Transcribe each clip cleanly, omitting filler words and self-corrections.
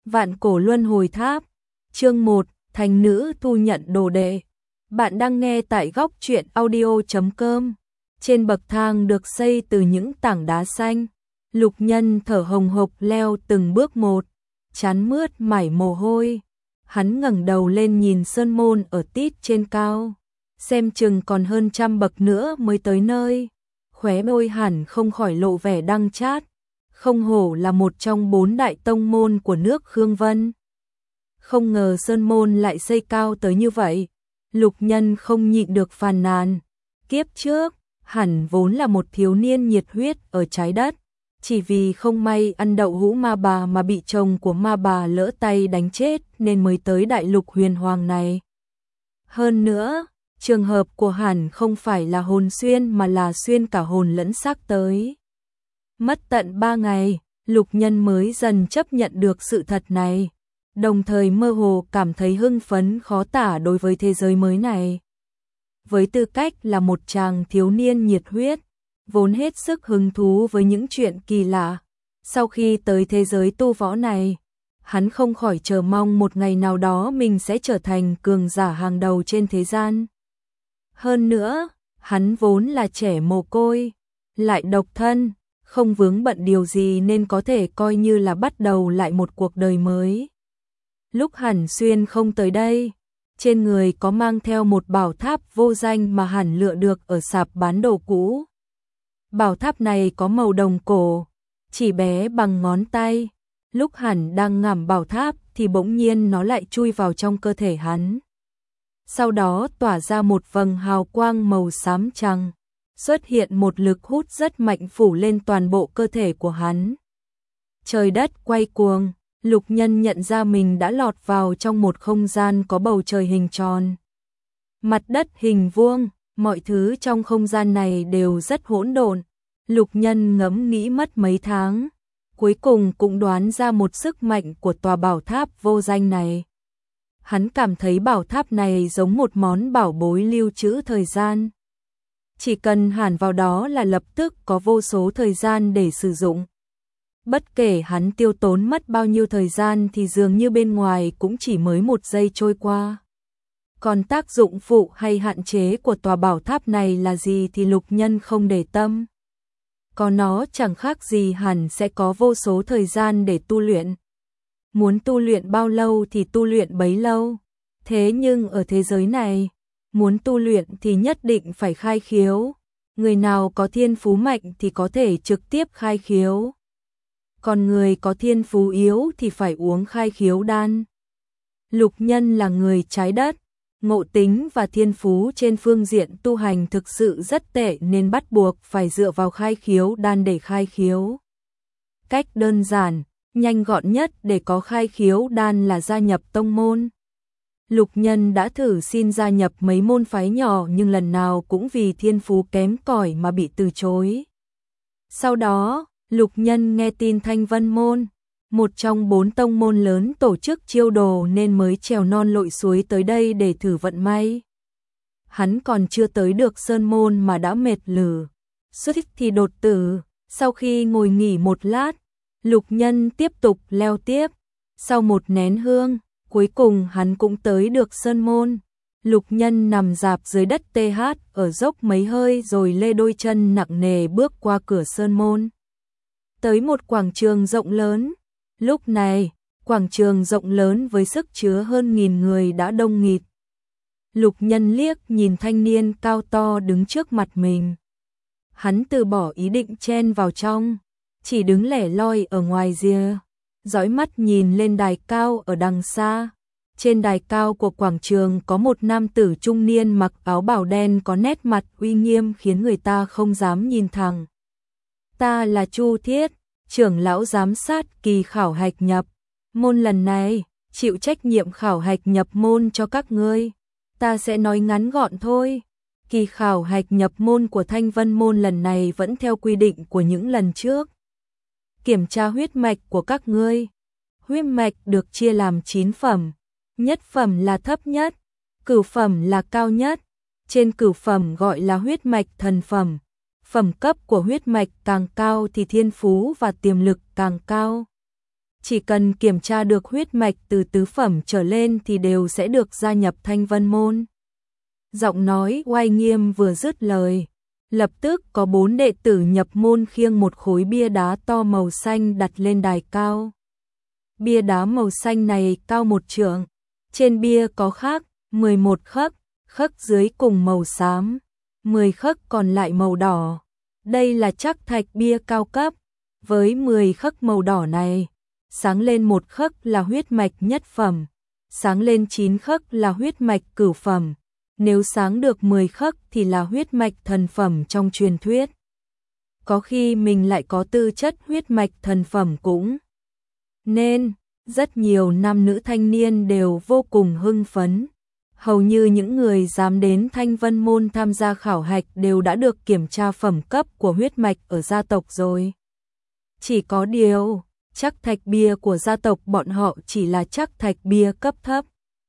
Vạn cổ luân hồi tháp. Chương 1, thành nữ thu nhận đồ đệ. Bạn đang nghe tại góc truyện audio.com. Trên bậc thang được xây từ những tảng đá xanh, Lục Nhân thở hồng hộc leo từng bước một, trán mướt mải mồ hôi. Hắn ngẩng đầu lên nhìn sơn môn ở tít trên cao, xem chừng còn hơn 100 bậc nữa mới tới nơi. Khóe môi hẳn không khỏi lộ vẻ đắng chát. Không hổ là một trong 4 đại tông môn của nước Khương Vân. Không ngờ sơn môn lại xây cao tới như vậy. Lục Nhân không nhịn được phàn nàn. Kiếp trước, hẳn vốn là một thiếu niên nhiệt huyết ở trái đất. Chỉ vì không may ăn đậu hũ ma bà mà bị chồng của ma bà lỡ tay đánh chết nên mới tới đại lục huyền hoàng này. Hơn nữa, trường hợp của hẳn không phải là hồn xuyên mà là xuyên cả hồn lẫn xác tới. Mất tận 3 ngày, Lục Nhân mới dần chấp nhận được sự thật này, đồng thời mơ hồ cảm thấy hưng phấn khó tả đối với thế giới mới này. Với tư cách là một chàng thiếu niên nhiệt huyết, vốn hết sức hứng thú với những chuyện kỳ lạ, sau khi tới thế giới tu võ này, hắn không khỏi chờ mong một ngày nào đó mình sẽ trở thành cường giả hàng đầu trên thế gian. Hơn nữa, hắn vốn là trẻ mồ côi, lại độc thân, không vướng bận điều gì nên có thể coi như là bắt đầu lại một cuộc đời mới. Lúc Hàn Xuyên không tới đây, trên người có mang theo một bảo tháp vô danh mà Hàn lựa được ở sạp bán đồ cũ. Bảo tháp này có màu đồng cổ, chỉ bé bằng ngón tay. Lúc Hàn đang ngắm bảo tháp thì bỗng nhiên nó lại chui vào trong cơ thể hắn. Sau đó tỏa ra một vầng hào quang màu xám trắng, xuất hiện một lực hút rất mạnh phủ lên toàn bộ cơ thể của hắn. Trời đất quay cuồng, Lục Nhân nhận ra mình đã lọt vào trong một không gian có bầu trời hình tròn. Mặt đất hình vuông, mọi thứ trong không gian này đều rất hỗn độn. Lục Nhân ngẫm nghĩ mất mấy tháng, cuối cùng cũng đoán ra một sức mạnh của tòa bảo tháp vô danh này. Hắn cảm thấy bảo tháp này giống một món bảo bối lưu trữ thời gian. Chỉ cần hàn vào đó là lập tức có vô số thời gian để sử dụng. Bất kể hắn tiêu tốn mất bao nhiêu thời gian thì dường như bên ngoài cũng chỉ mới 1 giây trôi qua. Còn tác dụng phụ hay hạn chế của tòa bảo tháp này là gì thì Lục Nhân không để tâm. Có nó chẳng khác gì hẳn sẽ có vô số thời gian để tu luyện. Muốn tu luyện bao lâu thì tu luyện bấy lâu. Thế nhưng ở thế giới này, muốn tu luyện thì nhất định phải khai khiếu. Người nào có thiên phú mạnh thì có thể trực tiếp khai khiếu. Còn người có thiên phú yếu thì phải uống khai khiếu đan. Lục Nhân là người trái đất, ngộ tính và thiên phú trên phương diện tu hành thực sự rất tệ nên bắt buộc phải dựa vào khai khiếu đan để khai khiếu. Cách đơn giản, nhanh gọn nhất để có khai khiếu đan là gia nhập tông môn. Lục Nhân đã thử xin gia nhập mấy môn phái nhỏ nhưng lần nào cũng vì thiên phú kém cỏi mà bị từ chối. Sau đó, Lục Nhân nghe tin Thanh Vân Môn, một trong 4 tông môn lớn tổ chức chiêu đồ nên mới trèo non lội suối tới đây để thử vận may. Hắn còn chưa tới được sơn môn mà đã mệt lử, suýt thì đột tử. Sau khi ngồi nghỉ một lát, Lục Nhân tiếp tục leo tiếp. Sau một nén hương, cuối cùng hắn cũng tới được sơn môn. Lục Nhân nằm rạp dưới đất TH ở dốc mấy hơi rồi lê đôi chân nặng nề bước qua cửa sơn môn. Tới một quảng trường rộng lớn. Lúc này, quảng trường rộng lớn với sức chứa hơn 1000 người đã đông nghịt. Lục Nhân liếc nhìn thanh niên cao to đứng trước mặt mình. Hắn từ bỏ ý định chen vào trong, chỉ đứng lẻ loi ở ngoài rìa, dõi mắt nhìn lên đài cao ở đằng xa. Trên đài cao của quảng trường có một nam tử trung niên mặc áo bào đen có nét mặt uy nghiêm khiến người ta không dám nhìn thẳng. Ta là Chu Thiết, trưởng lão giám sát kỳ khảo hạch nhập môn lần này, chịu trách nhiệm khảo hạch nhập môn cho các ngươi. Ta sẽ nói ngắn gọn thôi. Kỳ khảo hạch nhập môn của Thanh Vân Môn lần này vẫn theo quy định của những lần trước. Kiểm tra huyết mạch của các ngươi. Huyết mạch được chia làm 9 phẩm. Nhất phẩm là thấp nhất, cửu phẩm là cao nhất. Trên cửu phẩm gọi là huyết mạch thần phẩm. Phẩm cấp của huyết mạch càng cao thì thiên phú và tiềm lực càng cao. chỉ cần kiểm tra được huyết mạch từ tứ phẩm trở lên thì đều sẽ được gia nhập Thanh Vân Môn. Giọng nói oai nghiêm vừa dứt lời, lập tức có 4 đệ tử nhập môn khiêng một khối bia đá to màu xanh đặt lên đài cao. Bia đá màu xanh này cao 1 trượng, trên bia có khắc 11 khắc, khắc dưới cùng màu xám, 10 khắc còn lại màu đỏ. Đây là trắc thạch bia cao cấp, với 10 khắc màu đỏ này, sáng lên 1 khắc là huyết mạch nhất phẩm, sáng lên 9 khắc là huyết mạch cửu phẩm, nếu sáng được 10 khắc thì là huyết mạch thần phẩm trong truyền thuyết. Có khi mình lại có tư chất huyết mạch thần phẩm cũng nên, rất nhiều nam nữ thanh niên đều vô cùng hưng phấn. Hầu như những người dám đến Thanh Vân Môn tham gia khảo hạch đều đã được kiểm tra phẩm cấp của huyết mạch ở gia tộc rồi. Chỉ có điều, trắc thạch bia của gia tộc bọn họ chỉ là trắc thạch bia cấp thấp.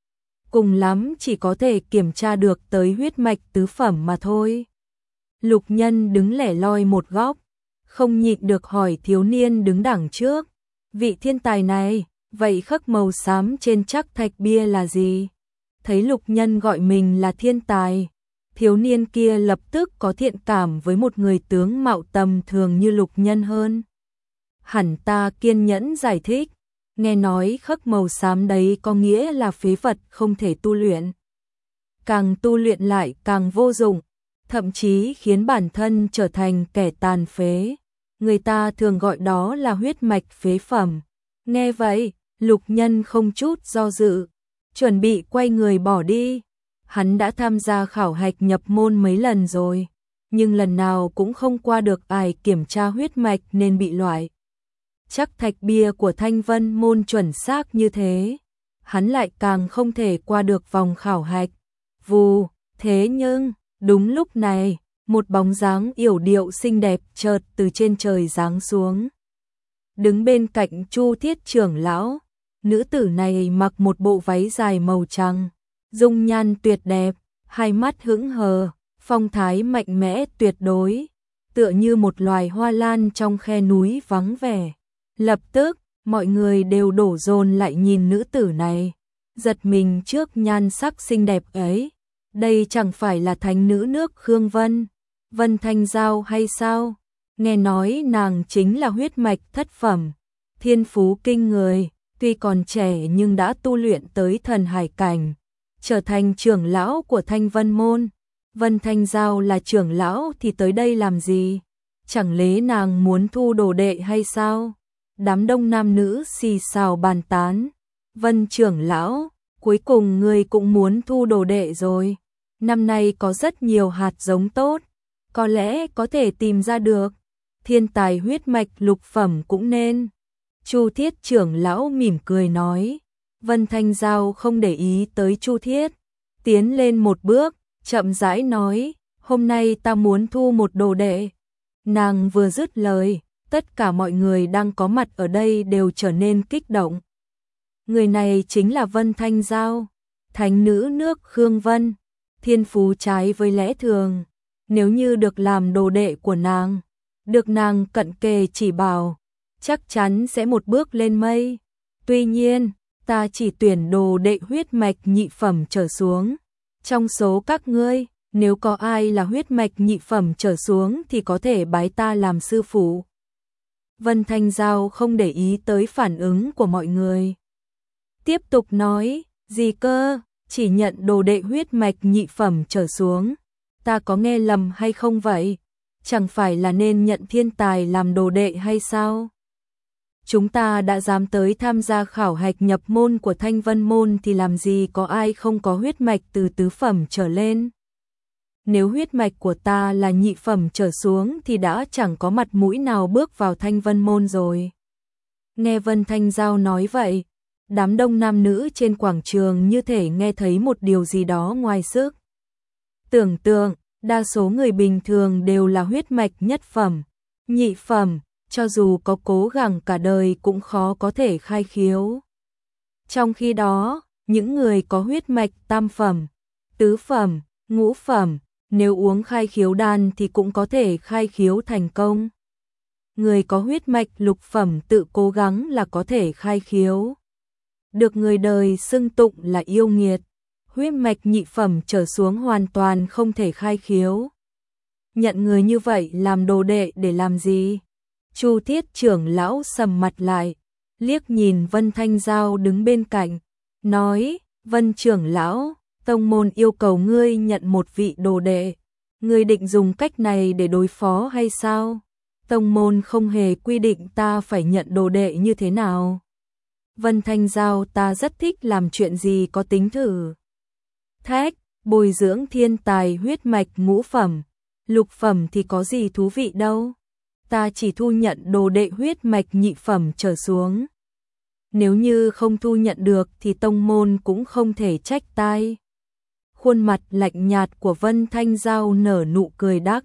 Cùng lắm chỉ có thể kiểm tra được tới huyết mạch tứ phẩm mà thôi. Lục Nhân đứng lẻ loi một góc, không nhịn được hỏi thiếu niên đứng đằng trước. Vị thiên tài này, vậy khắc màu xám trên trắc thạch bia là gì? Thấy Lục Nhân gọi mình là thiên tài, thiếu niên kia lập tức có thiện cảm với một người tướng mạo tầm thường như Lục Nhân hơn. Hẳn ta kiên nhẫn giải thích, nghe nói khắc màu xám đấy có nghĩa là phế vật không thể tu luyện. Càng tu luyện lại càng vô dụng, thậm chí khiến bản thân trở thành kẻ tàn phế. Người ta thường gọi đó là huyết mạch phế phẩm. Nghe vậy, Lục Nhân không chút do dự, chuẩn bị quay người bỏ đi. Hắn đã tham gia khảo hạch nhập môn mấy lần rồi, nhưng lần nào cũng không qua được ai kiểm tra huyết mạch nên bị loại. Chắc thạch bia của Thanh Vân Môn chuẩn xác như thế, hắn lại càng không thể qua được vòng khảo hạch. Vù, thế nhưng, đúng lúc này, một bóng dáng yểu điệu xinh đẹp chợt từ trên trời giáng xuống. Đứng bên cạnh Chu Thiết trưởng lão, nữ tử này mặc một bộ váy dài màu trắng, dung nhan tuyệt đẹp, hai mắt hững hờ, phong thái mạnh mẽ tuyệt đối, tựa như một loài hoa lan trong khe núi vắng vẻ. Lập tức, mọi người đều đổ dồn lại nhìn nữ tử này, giật mình trước nhan sắc xinh đẹp ấy. Đây chẳng phải là thánh nữ nước Khương Vân, Vân Thanh Giao hay sao? Nghe nói nàng chính là huyết mạch thất phẩm, thiên phú kinh người, tuy còn trẻ nhưng đã tu luyện tới thần hải cảnh, trở thành trưởng lão của Thanh Vân Môn. Vân Thanh Giao là trưởng lão thì tới đây làm gì? Chẳng lẽ nàng muốn thu đồ đệ hay sao? Đám đông nam nữ xì xào bàn tán. Vân trưởng lão, cuối cùng ngươi cũng muốn thu đồ đệ rồi. Năm nay có rất nhiều hạt giống tốt, có lẽ có thể tìm ra được. Thiên tài huyết mạch lục phẩm cũng nên. Chu Thiết trưởng lão mỉm cười nói. Vân Thanh Giao không để ý tới Chu Thiết, tiến lên một bước, chậm rãi nói, hôm nay ta muốn thu một đồ đệ. Nàng vừa dứt lời, tất cả mọi người đang có mặt ở đây đều trở nên kích động. Người này chính là Vân Thanh Giao, thánh nữ nước Khương Vân, thiên phú trái với lẽ thường. Nếu như được làm đồ đệ của nàng, được nàng cận kề chỉ bảo, chắc chắn sẽ một bước lên mây. Tuy nhiên, ta chỉ tuyển đồ đệ huyết mạch nhị phẩm trở xuống. Trong số các ngươi, nếu có ai là huyết mạch nhị phẩm trở xuống thì có thể bái ta làm sư phụ. Vân Thanh Giao không để ý tới phản ứng của mọi người. Tiếp tục nói, gì cơ, chỉ nhận đồ đệ huyết mạch nhị phẩm trở xuống. Ta có nghe lầm hay không vậy? Chẳng phải là nên nhận thiên tài làm đồ đệ hay sao? Chúng ta đã dám tới tham gia khảo hạch nhập môn của Thanh Vân Môn thì làm gì có ai không có huyết mạch từ tứ phẩm trở lên. Nếu huyết mạch của ta là nhị phẩm trở xuống thì đã chẳng có mặt mũi nào bước vào Thanh Vân Môn rồi. Nghe Vân Thanh Giao nói vậy, đám đông nam nữ trên quảng trường như thể nghe thấy một điều gì đó ngoài sức tưởng tượng. Đa số người bình thường đều là huyết mạch nhất phẩm, nhị phẩm, cho dù có cố gắng cả đời cũng khó có thể khai khiếu. Trong khi đó, những người có huyết mạch tam phẩm, tứ phẩm, ngũ phẩm, nếu uống khai khiếu đan thì cũng có thể khai khiếu thành công. người có huyết mạch lục phẩm tự cố gắng là có thể khai khiếu. Được người đời xưng tụng là yêu nghiệt, huyết mạch nhị phẩm trở xuống hoàn toàn không thể khai khiếu. Nhận người như vậy làm đồ đệ để làm gì? Chu Thiết trưởng lão sầm mặt lại, liếc nhìn Vân Thanh Giao đứng bên cạnh, nói, Vân trưởng lão, tông môn yêu cầu ngươi nhận một vị đồ đệ. Ngươi định dùng cách này để đối phó hay sao? Tông môn không hề quy định ta phải nhận đồ đệ như thế nào. Vân Thanh Giao, ta rất thích làm chuyện gì có tính thử thách, bồi dưỡng thiên tài huyết mạch ngũ phẩm, lục phẩm thì có gì thú vị đâu. Ta chỉ thu nhận đồ đệ huyết mạch nhị phẩm trở xuống. Nếu như không thu nhận được thì tông môn cũng không thể trách tai. Khuôn mặt lạnh nhạt của Vân Thanh Giao nở nụ cười đắc.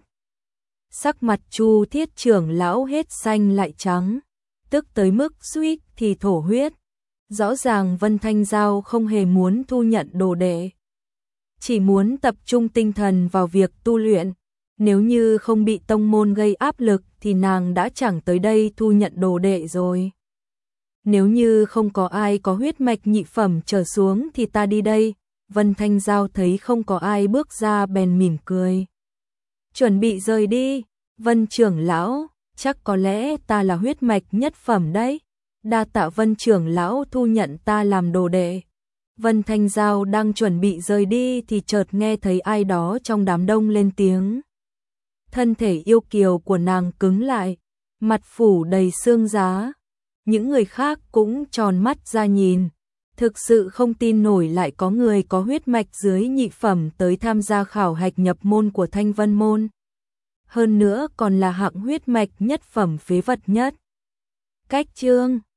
Sắc mặt Chu Thiết trưởng lão hết xanh lại trắng, tức tới mức suýt thì thổ huyết. Rõ ràng Vân Thanh Giao không hề muốn thu nhận đồ đệ, chỉ muốn tập trung tinh thần vào việc tu luyện. Nếu như không bị tông môn gây áp lực thì nàng đã chẳng tới đây thu nhận đồ đệ rồi. Nếu như không có ai có huyết mạch nhị phẩm trở xuống thì ta đi đây. Vân Thanh Giao thấy không có ai bước ra bèn mỉm cười. Chuẩn bị rời đi. Vân trưởng lão, chắc có lẽ ta là huyết mạch nhất phẩm đấy. Đa tạ Vân trưởng lão thu nhận ta làm đồ đệ. Vân Thanh Giao đang chuẩn bị rời đi thì chợt nghe thấy ai đó trong đám đông lên tiếng. Thân thể yêu kiều của nàng cứng lại, mặt phủ đầy xương giá. Những người khác cũng tròn mắt ra nhìn, thực sự không tin nổi lại có người có huyết mạch dưới nhị phẩm tới tham gia khảo hạch nhập môn của Thanh Vân môn. Hơn nữa còn là hạng huyết mạch nhất phẩm phế vật nhất. Cách chương